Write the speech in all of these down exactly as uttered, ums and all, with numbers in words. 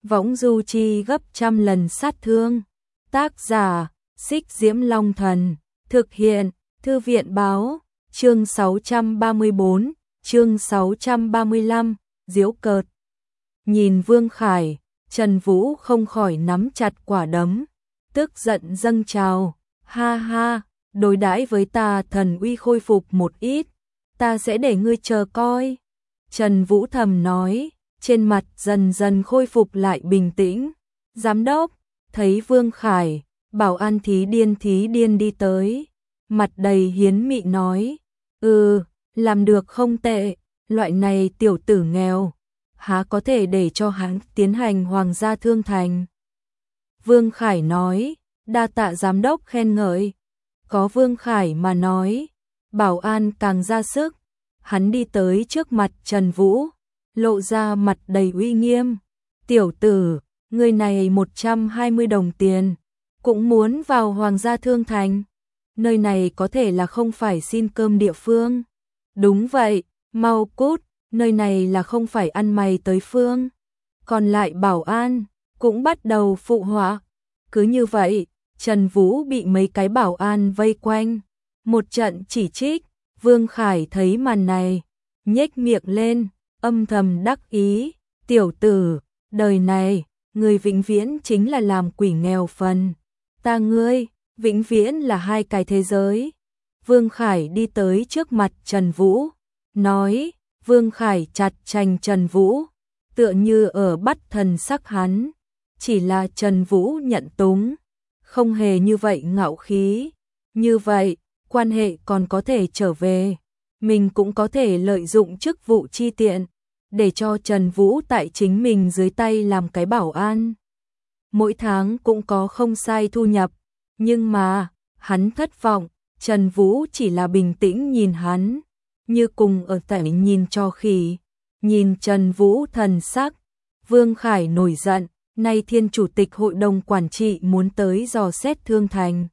võng du chi gấp trăm lần sát thương. Tác giả, Xích Diễm Long Thần. Thực hiện, Thư viện Báo. Chương sáu trăm ba mươi tư, chương sáu trăm ba mươi lăm, giễu cợt. Nhìn Vương Khải, Trần Vũ không khỏi nắm chặt quả đấm, tức giận dâng trào. Ha ha, đối đãi với ta thần uy khôi phục một ít, ta sẽ để ngươi chờ coi. Trần Vũ thầm nói, trên mặt dần dần khôi phục lại bình tĩnh. Giám đốc, thấy Vương Khải, bảo an thí điên thí điên đi tới, mặt đầy hiến mị nói, ừ, làm được không tệ, loại này tiểu tử nghèo, há có thể để cho hắn tiến hành hoàng gia thương thành. Vương Khải nói, đa tạ giám đốc khen ngợi. Có Vương Khải mà nói, bảo an càng ra sức. Hắn đi tới trước mặt Trần Vũ, lộ ra mặt đầy uy nghiêm. Tiểu tử, người này một trăm hai mươi đồng tiền, cũng muốn vào hoàng gia thương thành. Nơi này có thể là không phải xin cơm địa phương. Đúng vậy, mau cút, nơi này là không phải ăn mày tới phương. Còn lại bảo an, cũng bắt đầu phụ họa. Cứ như vậy, Trần Vũ bị mấy cái bảo an vây quanh. Một trận chỉ trích, Vương Khải thấy màn này, nhếch miệng lên, âm thầm đắc ý. Tiểu tử, đời này, người vĩnh viễn chính là làm quỷ nghèo phần. Ta ngươi, vĩnh viễn là hai cái thế giới. Vương Khải đi tới trước mặt Trần Vũ, nói, Vương Khải chặt chành Trần Vũ, tựa như ở bắt thần sắc hắn. Chỉ là Trần Vũ nhận túng, không hề như vậy ngạo khí. Như vậy, quan hệ còn có thể trở về. Mình cũng có thể lợi dụng chức vụ chi tiện, để cho Trần Vũ tại chính mình dưới tay làm cái bảo an. Mỗi tháng cũng có không sai thu nhập. Nhưng mà, hắn thất vọng, Trần Vũ chỉ là bình tĩnh nhìn hắn, như cùng ở tại nhìn cho khỉ. Nhìn Trần Vũ thần sắc, Vương Khải nổi giận, nay Thiên Chủ tịch Hội đồng Quản trị muốn tới dò xét thương thành.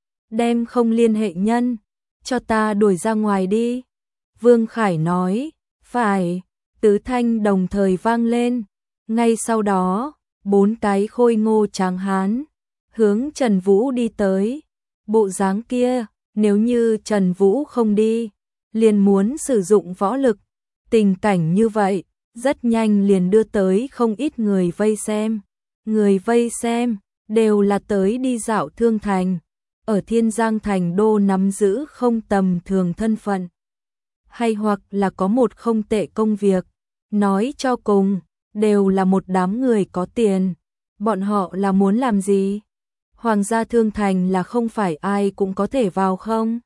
Đem không liên hệ nhân, cho ta đuổi ra ngoài đi. Vương Khải nói, phải, tứ thanh đồng thời vang lên. Ngay sau đó, bốn cái khôi ngô tráng hán hướng Trần Vũ đi tới. Bộ dáng kia, nếu như Trần Vũ không đi, liền muốn sử dụng võ lực. Tình cảnh như vậy, rất nhanh liền đưa tới không ít người vây xem. Người vây xem, đều là tới đi dạo thương thành. Ở Thiên Giang thành đô nắm giữ không tầm thường thân phận. Hay hoặc là có một không tệ công việc. Nói cho cùng, đều là một đám người có tiền. Bọn họ là muốn làm gì? Hoàng gia thương thành là không phải ai cũng có thể vào không?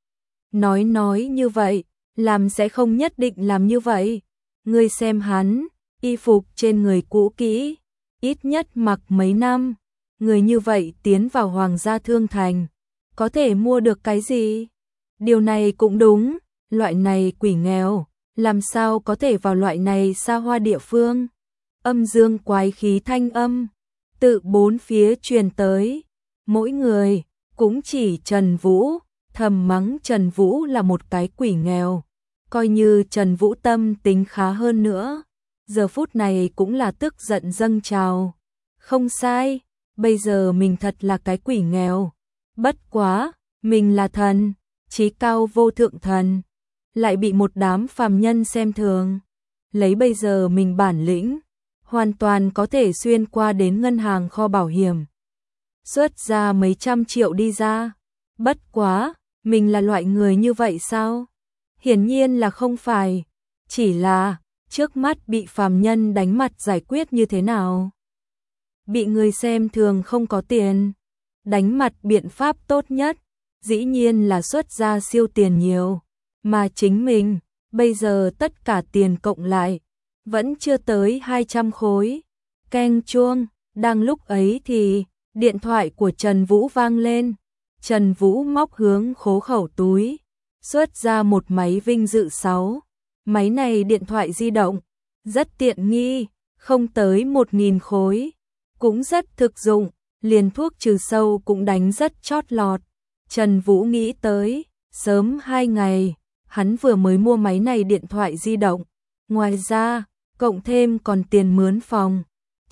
Nói nói như vậy, làm sẽ không nhất định làm như vậy. Ngươi xem hắn, y phục trên người cũ kỹ, ít nhất mặc mấy năm. Người như vậy tiến vào hoàng gia thương thành, có thể mua được cái gì? Điều này cũng đúng, loại này quỷ nghèo, làm sao có thể vào loại này xa hoa địa phương? Âm dương quái khí thanh âm, tự bốn phía truyền tới. Mỗi người, cũng chỉ Trần Vũ, thầm mắng Trần Vũ là một cái quỷ nghèo. Coi như Trần Vũ tâm tính khá hơn nữa, giờ phút này cũng là tức giận dâng trào. Không sai, bây giờ mình thật là cái quỷ nghèo. Bất quá, mình là thần, chí cao vô thượng thần, lại bị một đám phàm nhân xem thường. Lấy bây giờ mình bản lĩnh, hoàn toàn có thể xuyên qua đến ngân hàng kho bảo hiểm, xuất ra mấy trăm triệu đi ra. Bất quá, mình là loại người như vậy sao? Hiển nhiên là không phải. Chỉ là, trước mắt bị phàm nhân đánh mặt giải quyết như thế nào? Bị người xem thường không có tiền. Đánh mặt biện pháp tốt nhất, dĩ nhiên là xuất ra siêu tiền nhiều. Mà chính mình, bây giờ tất cả tiền cộng lại, vẫn chưa tới hai trăm khối. Keng chuông, đang lúc ấy thì, điện thoại của Trần Vũ vang lên. Trần Vũ móc hướng khố khẩu túi, xuất ra một máy Vinh Dự sáu. Máy này điện thoại di động, rất tiện nghi, không tới một nghìn khối. Cũng rất thực dụng, liền thuốc trừ sâu cũng đánh rất chót lọt. Trần Vũ nghĩ tới, sớm hai ngày, hắn vừa mới mua máy này điện thoại di động. Ngoài ra, cộng thêm còn tiền mướn phòng.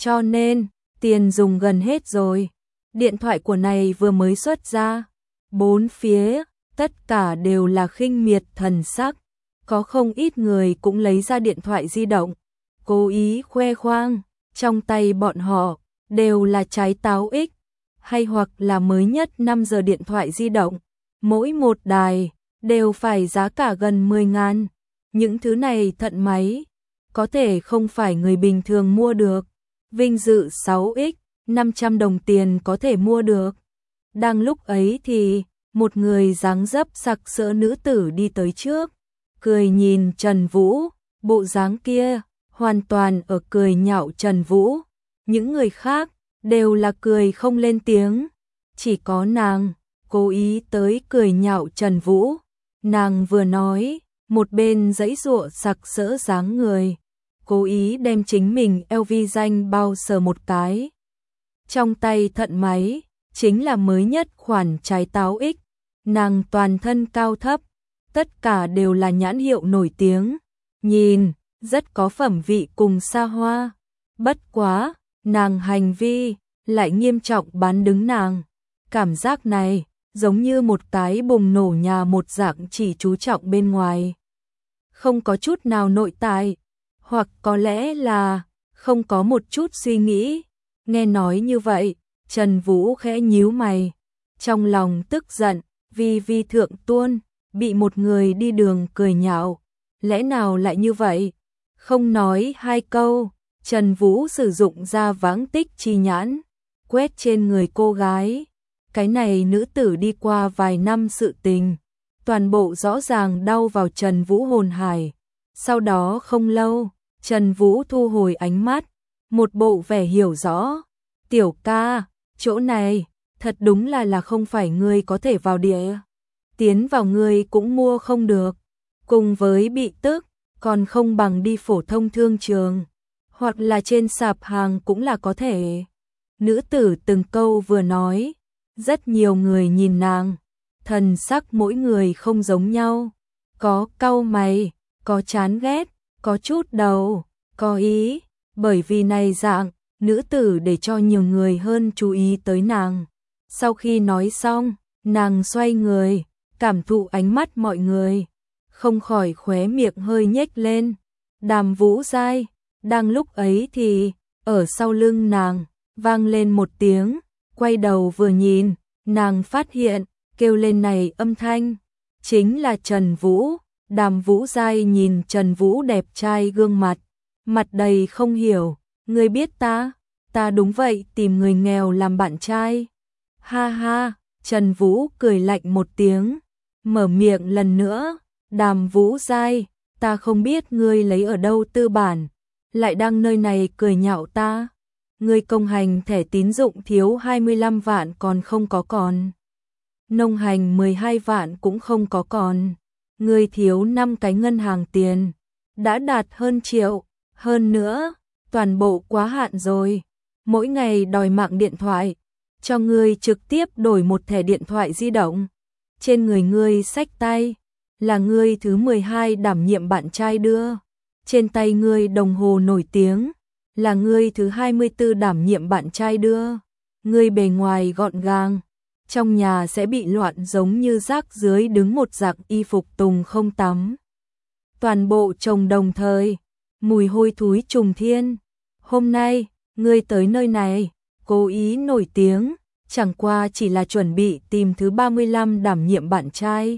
cho nên tiền dùng gần hết rồi. Điện thoại của này vừa mới xuất ra, bốn phía tất cả đều là khinh miệt thần sắc, có không ít người cũng lấy ra điện thoại di động, cố ý khoe khoang, trong tay bọn họ đều là trái táo X, hay hoặc là mới nhất năm giờ điện thoại di động, mỗi một đài đều phải giá cả gần mười ngàn. Những thứ này thận máy, có thể không phải người bình thường mua được. Vinh dự sáu x, năm trăm đồng tiền có thể mua được. Đang lúc ấy thì, một người dáng dấp sặc sỡ nữ tử đi tới trước, cười nhìn Trần Vũ, bộ dáng kia, hoàn toàn ở cười nhạo Trần Vũ. Những người khác, đều là cười không lên tiếng. Chỉ có nàng, cố ý tới cười nhạo Trần Vũ. Nàng vừa nói, một bên giãy giụa sặc sỡ dáng người, cố ý đem chính mình eo vi danh bao sờ một cái. Trong tay thận máy, chính là mới nhất khoản trái táo X, nàng toàn thân cao thấp, tất cả đều là nhãn hiệu nổi tiếng, nhìn, rất có phẩm vị cùng xa hoa. Bất quá, nàng hành vi, lại nghiêm trọng bán đứng nàng. Cảm giác này, giống như một cái bùng nổ nhà một dạng chỉ chú trọng bên ngoài. Không có chút nào nội tại, hoặc có lẽ là không có một chút suy nghĩ. Nghe nói như vậy, Trần Vũ khẽ nhíu mày, trong lòng tức giận, vì vi thượng tuôn, bị một người đi đường cười nhạo. Lẽ nào lại như vậy? Không nói hai câu, Trần Vũ sử dụng ra vãng tích chi nhãn, quét trên người cô gái. Cái này nữ tử đi qua vài năm sự tình, toàn bộ rõ ràng đau vào Trần Vũ hồn hải. Sau đó không lâu, Trần Vũ thu hồi ánh mắt, một bộ vẻ hiểu rõ. Tiểu ca, chỗ này, thật đúng là là không phải ngươi có thể vào địa. Tiến vào ngươi cũng mua không được. Cùng với bị tức, còn không bằng đi phổ thông thương trường. Hoặc là trên sạp hàng cũng là có thể. Nữ tử từng câu vừa nói. Rất nhiều người nhìn nàng. Thần sắc mỗi người không giống nhau. Có cau mày, có chán ghét, có chút đầu, có ý. Bởi vì này dạng, nữ tử để cho nhiều người hơn chú ý tới nàng. Sau khi nói xong, nàng xoay người, cảm thụ ánh mắt mọi người, không khỏi khóe miệng hơi nhếch lên. Đàm Vũ Giai, đang lúc ấy thì, ở sau lưng nàng, vang lên một tiếng, quay đầu vừa nhìn, nàng phát hiện, kêu lên này âm thanh, chính là Trần Vũ. Đàm Vũ Giai nhìn Trần Vũ đẹp trai gương mặt, mặt đầy không hiểu, ngươi biết ta, ta đúng vậy tìm người nghèo làm bạn trai. Ha ha, Trần Vũ cười lạnh một tiếng, mở miệng lần nữa, Đàm Vũ Giai, ta không biết ngươi lấy ở đâu tư bản, lại đang nơi này cười nhạo ta. Ngươi công hành thẻ tín dụng thiếu hai mươi lăm vạn còn không có còn. Nông hành mười hai vạn cũng không có còn. Ngươi thiếu năm cái ngân hàng tiền, đã đạt hơn triệu, hơn nữa, toàn bộ quá hạn rồi. Mỗi ngày đòi mạng điện thoại, cho ngươi trực tiếp đổi một thẻ điện thoại di động. Trên người ngươi xách tay, là ngươi thứ mười hai đảm nhiệm bạn trai đưa. Trên tay ngươi đồng hồ nổi tiếng, là ngươi thứ hai mươi tư đảm nhiệm bạn trai đưa. Ngươi bề ngoài gọn gàng, trong nhà sẽ bị loạn giống như rác dưới đứng một dạng y phục tùng không tắm. Toàn bộ chồng đồng thời, mùi hôi thối trùng thiên. Hôm nay, ngươi tới nơi này, cố ý nổi tiếng, chẳng qua chỉ là chuẩn bị tìm thứ ba mươi lăm đảm nhiệm bạn trai.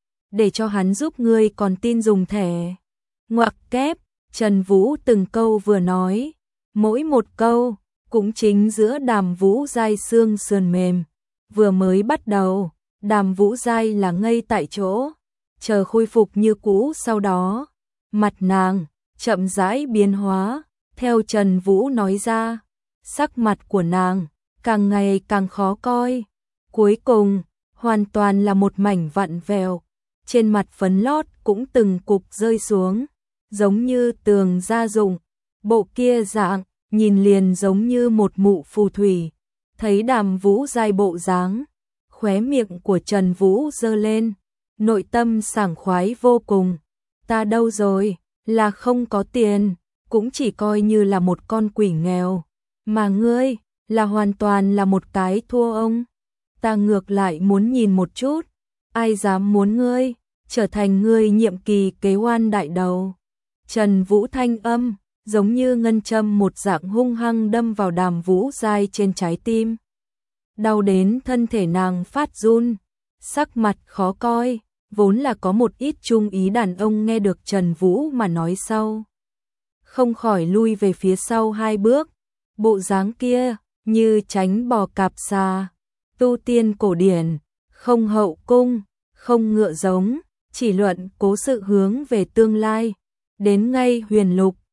Để cho hắn giúp ngươi còn tin dùng thẻ. Ngoặc kép, Trần Vũ từng câu vừa nói, mỗi một câu, cũng chính giữa Đàm Vũ Giai xương sườn mềm. Vừa mới bắt đầu, Đàm Vũ Giai là ngây tại chỗ, chờ khôi phục như cũ sau đó. Mặt nàng, chậm rãi biến hóa, theo Trần Vũ nói ra, sắc mặt của nàng, càng ngày càng khó coi. Cuối cùng, hoàn toàn là một mảnh vặn vẹo, trên mặt phấn lót cũng từng cục rơi xuống, giống như tường gia dụng. Bộ kia dạng, nhìn liền giống như một mụ phù thủy. Thấy Đàm Vũ Giai bộ dáng, khóe miệng của Trần Vũ giơ lên, nội tâm sảng khoái vô cùng. Ta đâu rồi, là không có tiền, cũng chỉ coi như là một con quỷ nghèo. Mà ngươi, là hoàn toàn là một cái thua ông. Ta ngược lại muốn nhìn một chút, ai dám muốn ngươi, trở thành ngươi nhiệm kỳ kế oan đại đầu. Trần Vũ thanh âm, giống như ngân châm một dạng hung hăng đâm vào Đàm Vũ Giai trên trái tim. Đau đến thân thể nàng phát run, sắc mặt khó coi, vốn là có một ít trung ý đàn ông nghe được Trần Vũ mà nói sau. Không khỏi lui về phía sau hai bước, bộ dáng kia, như tránh bò cạp xa, tu tiên cổ điển, không hậu cung, không ngựa giống, chỉ luận cố sự hướng về tương lai, đến ngay huyền lục,